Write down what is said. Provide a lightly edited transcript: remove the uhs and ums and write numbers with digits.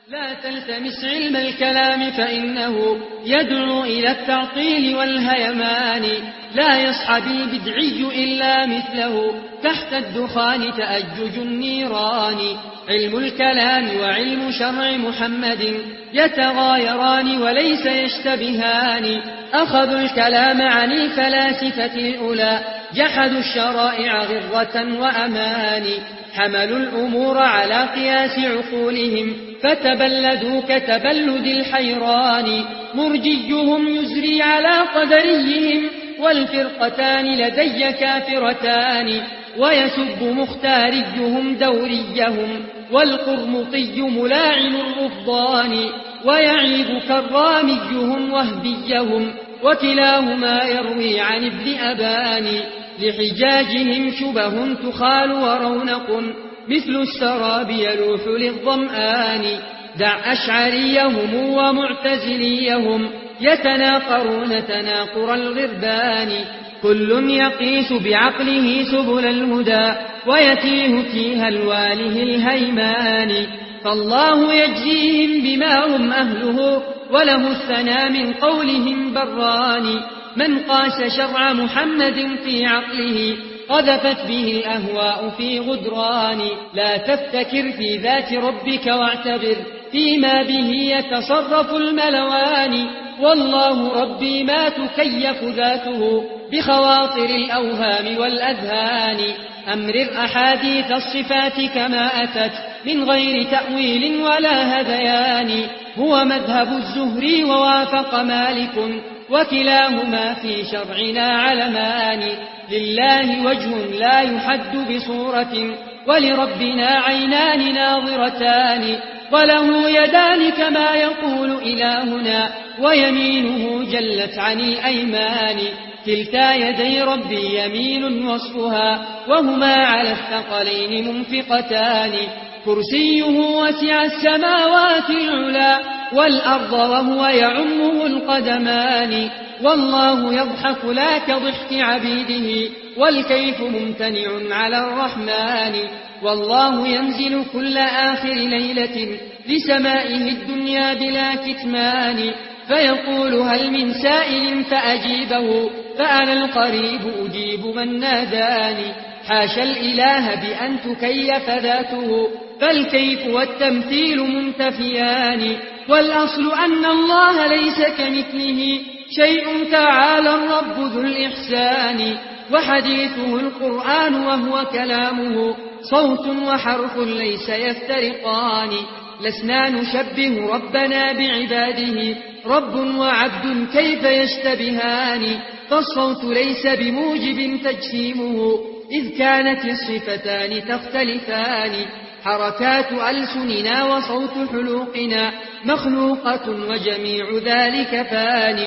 لا تلتمس علم الكلام فإنه يدعو إلى التعطيل والهيمان. لا يصحب البدعي إلا مثله تحت الدخان تأجج النيران. علم الكلام وعلم شرع محمد يتغايران وليس يشتبهان. أخذوا الكلام عن الفلاسفة الأولى جحدوا الشرائع غرة وأمان. حملوا الأمور على قياس عقولهم فتبلدوا كتبلد الحيران. مرجيهم يزري على قدريهم والفرقتان لدي كافرتان. ويسب مختاريهم دوريهم والقرمطي ملاعن الرفضان. ويعيب كراميهم وهبيهم وكلاهما يروي عن ابن أبان. لحجاجهم شبه تخال ورونق مثل السراب يلوح للظمآن. دع أشعريهم ومعتزليهم يتناقرون تناقر الغربان. كل يقيس بعقله سبل الهدى ويتيه تيه الواله الهيمان. فالله يجزيهم بما هم أهله وله الثنى من قولهم بران. من قاس شرع محمد في عقله قذفت به الأهواء في غدران. لا تفتكر في ذات ربك واعتبر فيما به يتصرف الملوان. والله ربي ما تكيف ذاته بخواطر الأوهام والأذهان. أمرر أحاديث الصفات كما أتت من غير تأويل ولا هذيان. هو مذهب الزهري ووافق مالك وكلاهما في شرعنا علمان. لله وجه لا يحد بصورة ولربنا عينان ناظرتان. وله يدان كما يقول إلهنا ويمينه جلت عن الأيمان. كلتا يدي ربي يمين وصفها وهما على الثقلين منفقتان. كرسيه وسع السماوات العلا والأرض وهو يعمه القدمان. والله يضحك لا كضحك عبيده والكيف ممتنع على الرحمن. والله ينزل كل آخر ليلة لسمائه الدنيا بلا كتمان. فيقول هل من سائل فأجيبه فأنا القريب أجيب من ناداني. حاشا الإله بأن تكيف ذاته فالكيف والتمثيل منتفيان. والأصل أن الله ليس كمثله شيء تعالى الرب ذو الإحسان. وحديثه القرآن وهو كلامه صوت وحرف ليس يفترقان. لسنا نشبه ربنا بعباده رب وعبد كيف يشتبهان. فالصوت ليس بموجب تجسيمه إذ كانت الصفتان تختلفان. حركات ألسننا وصوت حلوقنا مخلوقة وجميع ذلك فانٍ.